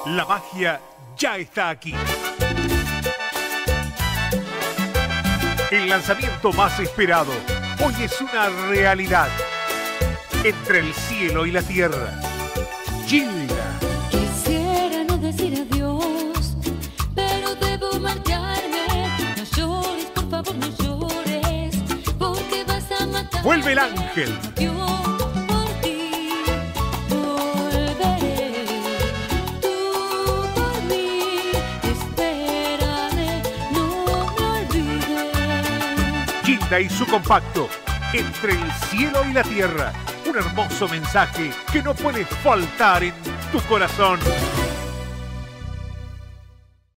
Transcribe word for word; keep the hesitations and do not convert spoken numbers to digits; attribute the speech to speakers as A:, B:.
A: La magia ya está aquí. El lanzamiento más esperado hoy es una realidad. Entre el cielo y la tierra. Gilda.
B: Quisiera no decir adiós, pero debo marcharme. No llores, por favor, no llores, porque vas a matar.
A: Vuelve el ángel.
B: Yo por ti volveré. Tú por mí espérame, no me olvides.
A: Gilda y su compacto. Entre el cielo y la tierra. Un hermoso mensaje que no puede faltar en tu corazón.